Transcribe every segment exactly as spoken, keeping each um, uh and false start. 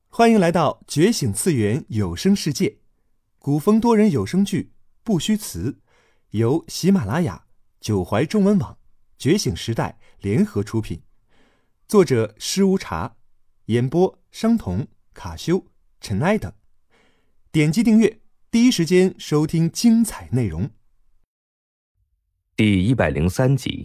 欢迎来到觉醒次元有声世界，古风多人有声剧不虚词，由喜马拉雅、九怀中文网、觉醒时代联合出品，作者施无茶，演播商童、卡修、尘埃等。点击订阅，第一时间收听精彩内容。 第一百零三集。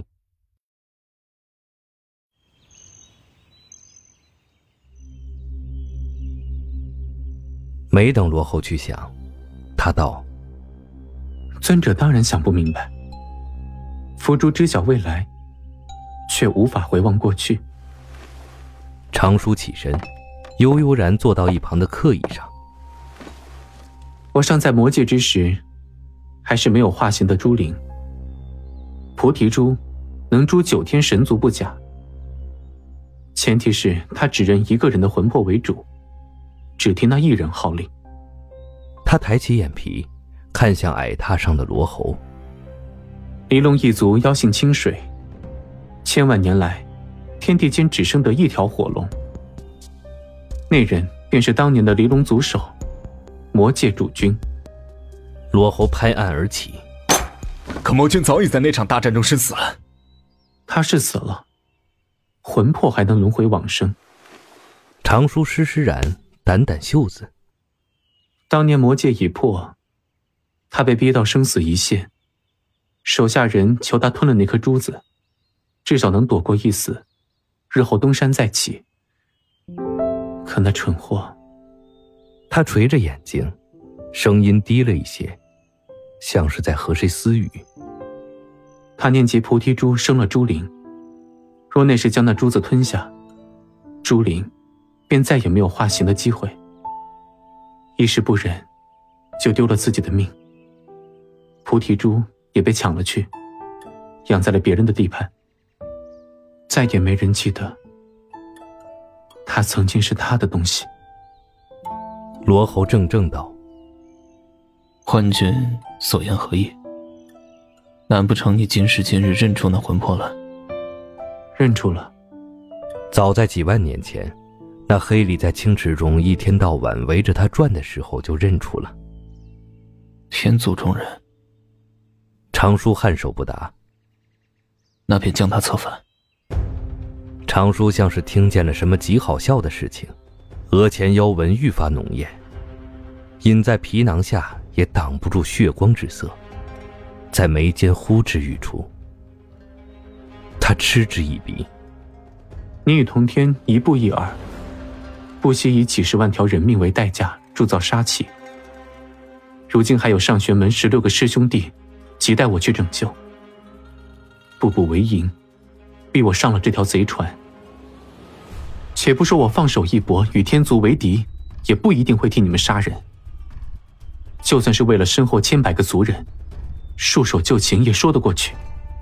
没等罗侯去想，他道： 尊者当然想不明白，伏诛知晓未来，却无法回望过去。 长舒起身，悠悠然坐到一旁的客椅上。 我尚在魔界之时，还是没有化形的朱灵。菩提珠能诛九天神族不假，前提是他只认一个人的魂魄为主，只听那一人号令。 他抬起眼皮，看向矮榻上的罗侯。 离龙一族妖性清水，千万年来，天地间只生得一条火龙。那人便是当年的离龙族首，魔界主君。 罗侯拍案而起。 可魔君早已在那场大战中身死了。 他是死了，魂魄还能轮回往生。 长舒施施然掸掸袖子。 当年魔界已破，他被逼到生死一线，手下人求他吞了那颗珠子，至少能躲过一死，日后东山再起。可那蠢货…… 他垂着眼睛，声音低了一些，像是在和谁私语。 他念及菩提珠生了朱灵，若那时将那珠子吞下，朱灵便再也没有化形的机会。一时不忍，就丢了自己的命。菩提珠也被抢了去，养在了别人的地盘。再也没人记得，他曾经是他的东西。 罗侯怔怔道： 幻君所言何意？难不成你今时今日认出那魂魄了？ 认出了。 早在几万年前，那黑里在清池中一天到晚围着他转的时候就认出了。 天族中人。 长舒颔首不答。 那便将他策反。 长舒像是听见了什么极好笑的事情，额前妖纹愈发浓艳，隐在皮囊下也挡不住血光之色，在眉间呼之欲出。他嗤之以鼻： 你与同天一步一饵，不惜以几十万条人命为代价铸造杀气。如今还有上玄门十六个师兄弟亟待我去拯救，步步为营，逼我上了这条贼船。且不说我放手一搏与天族为敌，也不一定会替你们杀人。就算是为了身后千百个族人，束手就擒也说得过去。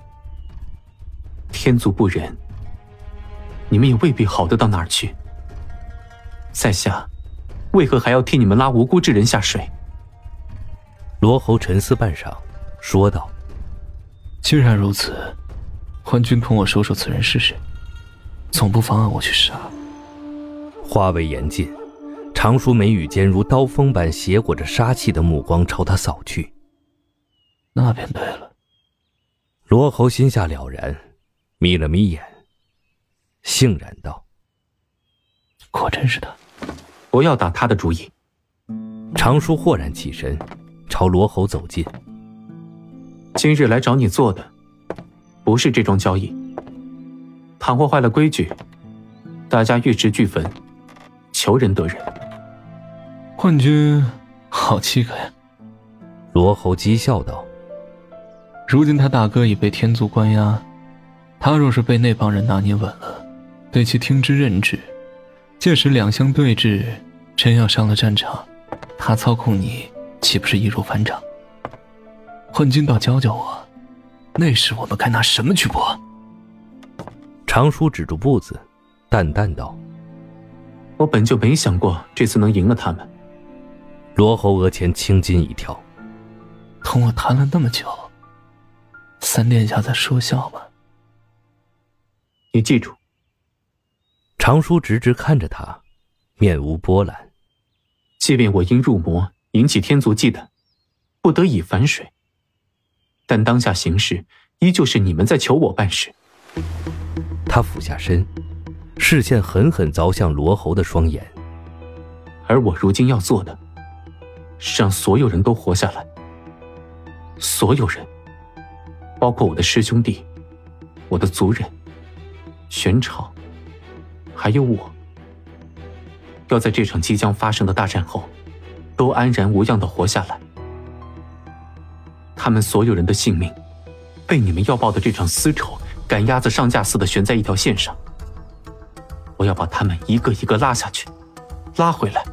天族不仁，你们也未必好得到哪儿去。在下为何还要替你们拉无辜之人下水？ 罗侯沉思半晌，说道： 既然如此，幻君同我说说此人是谁，总不妨碍我去杀。 话未言尽，长舒眉宇间如刀锋般斜裹着杀气的目光朝他扫去。 那便对了。 罗侯心下了然，眯了眯眼，悻然道： 果真是他。 不要打他的主意。 长舒豁然起身，朝罗侯走近。 今日来找你做的，不是这桩交易。倘或坏了规矩，大家玉石俱焚，求人得人。 幻君好气概呀。 罗侯讥笑道： 如今他大哥已被天族关押，他若是被那帮人拿捏稳了，对其听之任之，届时两相对峙，真要上了战场，他操控你岂不是易如反掌？幻君倒教教我，那时我们该拿什么去搏？ 长舒止住步子，淡淡道： 我本就没想过这次能赢了他们。 罗侯额前青筋一跳： 同我谈了那么久，三殿下在说笑吗？ 你记住。 长舒直直看着他， 面无波澜。 即便我因入魔引起天族忌惮，不得已反水，但当下形势依旧是你们在求我办事。 他俯下身，视线狠狠凿向罗侯的双眼。 而我如今要做的，是让所有人都活下来。所有人，包括我的师兄弟、我的族人、玄朝，还有我，要在这场即将发生的大战后，都安然无恙地活下来。他们所有人的性命，被你们要报的这场私仇赶鸭子上架似的悬在一条线上。我要把他们一个一个拉下去，拉回来。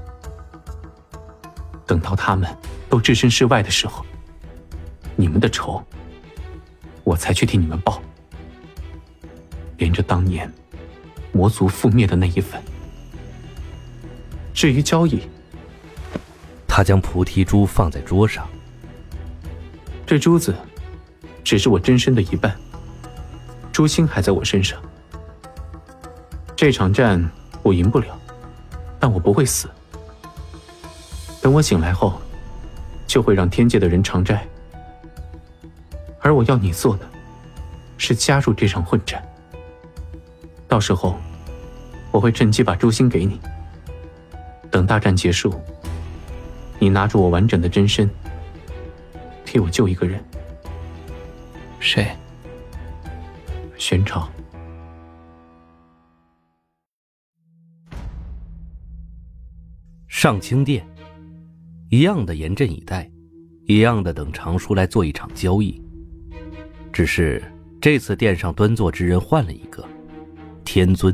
等到他们都置身事外的时候，你们的仇，我才去替你们报，连着当年魔族覆灭的那一份。至于交易， 他将菩提珠放在桌上。 这珠子只是我真身的一半，珠心还在我身上。这场战我赢不了，但我不会死。等我醒来后，就会让天界的人偿债。而我要你做的，是加入这场混战。到时候，我会趁机把诛心给你。等大战结束，你拿住我完整的真身，替我救一个人。 谁？ 玄朝。 上清殿，一样的严阵以待，一样的等常叔来做一场交易。只是这次殿上端坐之人换了一个，天尊。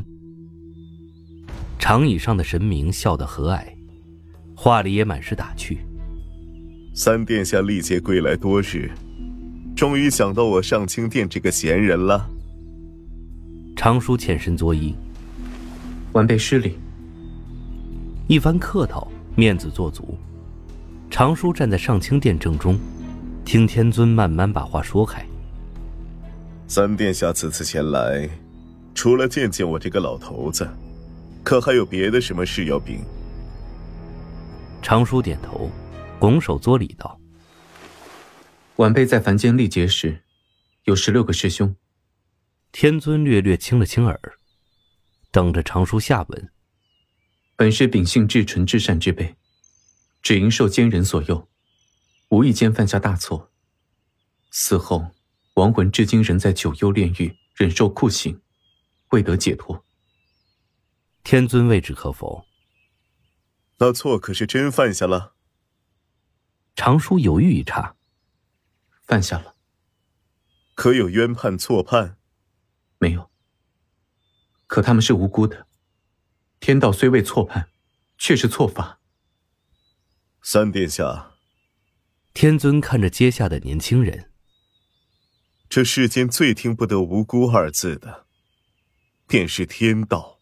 长椅上的神明笑得和蔼，话里也满是打趣。 三殿下历劫归来多日，终于想到我上清殿这个闲人了。 常叔欠身作揖， 晚辈失礼。 一番客套，面子做足。常叔站在上清殿正中，听天尊慢慢把话说开。 三殿下此次前来，除了见见我这个老头子，可还有别的什么事要禀？ 常叔点头，拱手作礼道： 晚辈在凡间历劫时，有十六个师兄。 天尊略略清了清耳，等着常叔下文。 本是秉性至纯至善之辈，只因受奸人所诱，无意间犯下大错。死后亡魂至今仍在九幽炼狱，忍受酷刑，未得解脱。 天尊未置可否。 那错可是真犯下了？ 常叔犹豫一刹， 犯下了。 可有冤判错判？ 没有。可他们是无辜的，天道虽未错判，却是错罚。 三殿下， 天尊看着阶下的年轻人， 这世间最听不得无辜二字的，便是天道。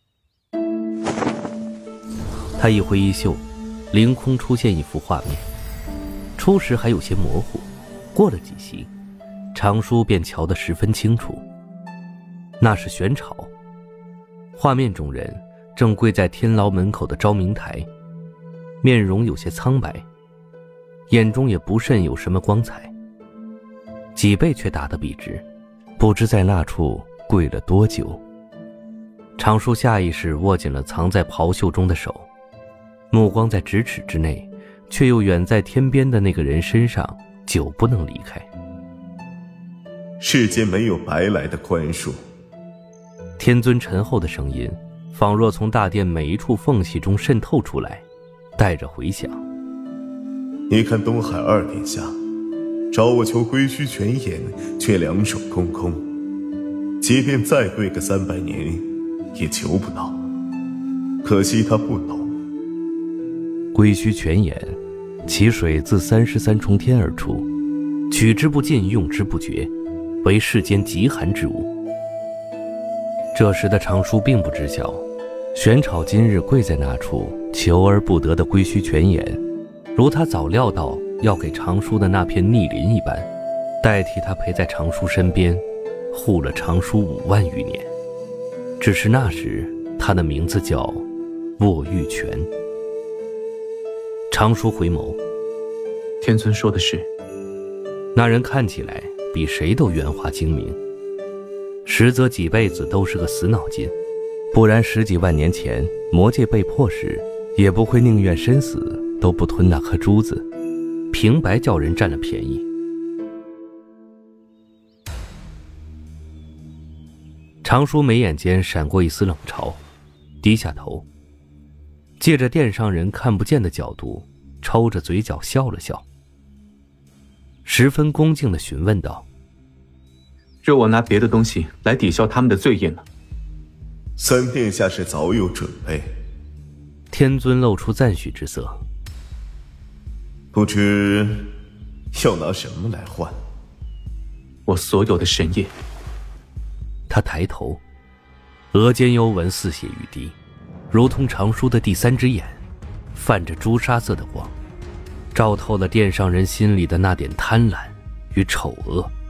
他一挥衣袖，凌空出现一幅画面，初时还有些模糊，过了几席，常叔便瞧得十分清楚。那是玄朝，画面中人正跪在天牢门口的昭明台，面容有些苍白，眼中也不甚有什么光彩，脊背却打得笔直，不知在那处跪了多久。常叔下意识握紧了藏在袍袖中的手，目光在咫尺之内，却又远在天边的那个人身上，久不能离开。 世间没有白来的宽恕。 天尊沉厚的声音仿若从大殿每一处缝隙中渗透出来，带着回响。 你看东海二殿下找我求归虚泉眼，却两手空空，即便再跪个三百年也求不到。可惜他不懂。 归虚泉眼，其水自三十三重天而出，取之不尽，用之不绝，为世间极寒之物。这时的常叔并不知晓，玄朝今日跪在那处求而不得的归虚泉眼，如他早料到要给常叔的那片逆鳞一般，代替他陪在常叔身边，护了常叔五万余年。只是那时他的名字叫握玉拳。长叔回眸， 天尊说的是。 那人看起来比谁都圆滑精明，实则几辈子都是个死脑筋，不然十几万年前魔界被迫时，也不会宁愿身死都不吞那颗珠子，平白叫人占了便宜。长叔眉眼间闪过一丝冷嘲，低下头，借着殿上人看不见的角度，抽着嘴角笑了笑，十分恭敬地询问道： 若我拿别的东西来抵消他们的罪业呢？ 三殿下是早有准备。 天尊露出赞许之色。 不知要拿什么来换？ 我所有的神业。 他抬头，额间幽纹似血欲滴，如同长叔的第三只眼，泛着朱砂色的光，照透了殿上人心里的那点贪婪与丑恶。